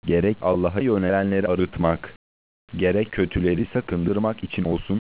gerek Allah'a yönelenleri arıtmak, gerek kötüleri sakındırmak için olsun,